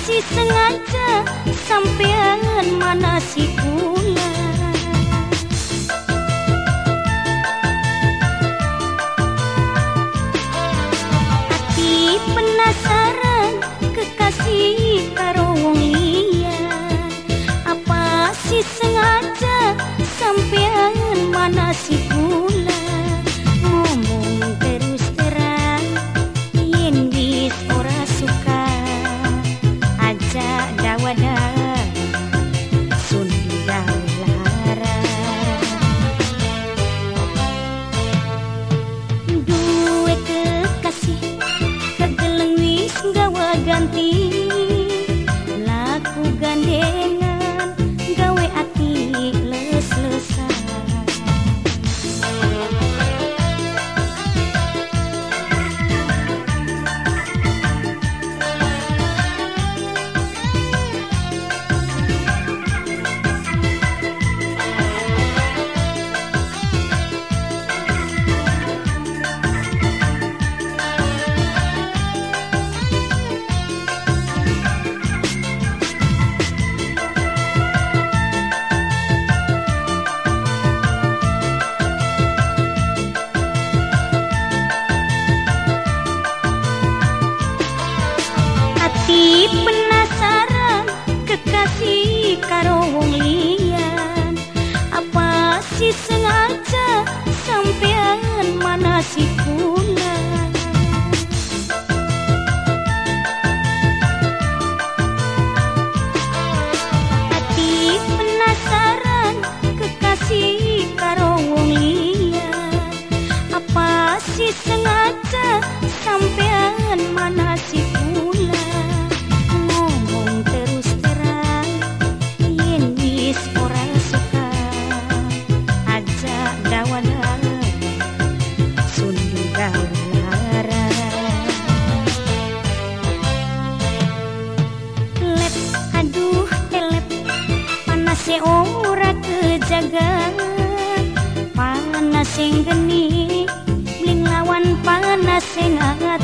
si sengaja sampean mana si kula. Hati penasaran kekasih karo wong liya. Apa si sengaja sampean mana si kula. Ngomong terus terang yen wis ora suka. Aja dawada sun lara. Duwe kekasih kegeleng wis gawa ganti. Laku gandengan gawe ati les-lesan. Hati penasaran kekasih karo wong liyan. Apa si sengaja sampean mana si kula. Hati penasaran kekasih karo wong liyan. Apa si sengaja sampean mana si kula. Se ora kejaga panas sing geni bling lawan panas sing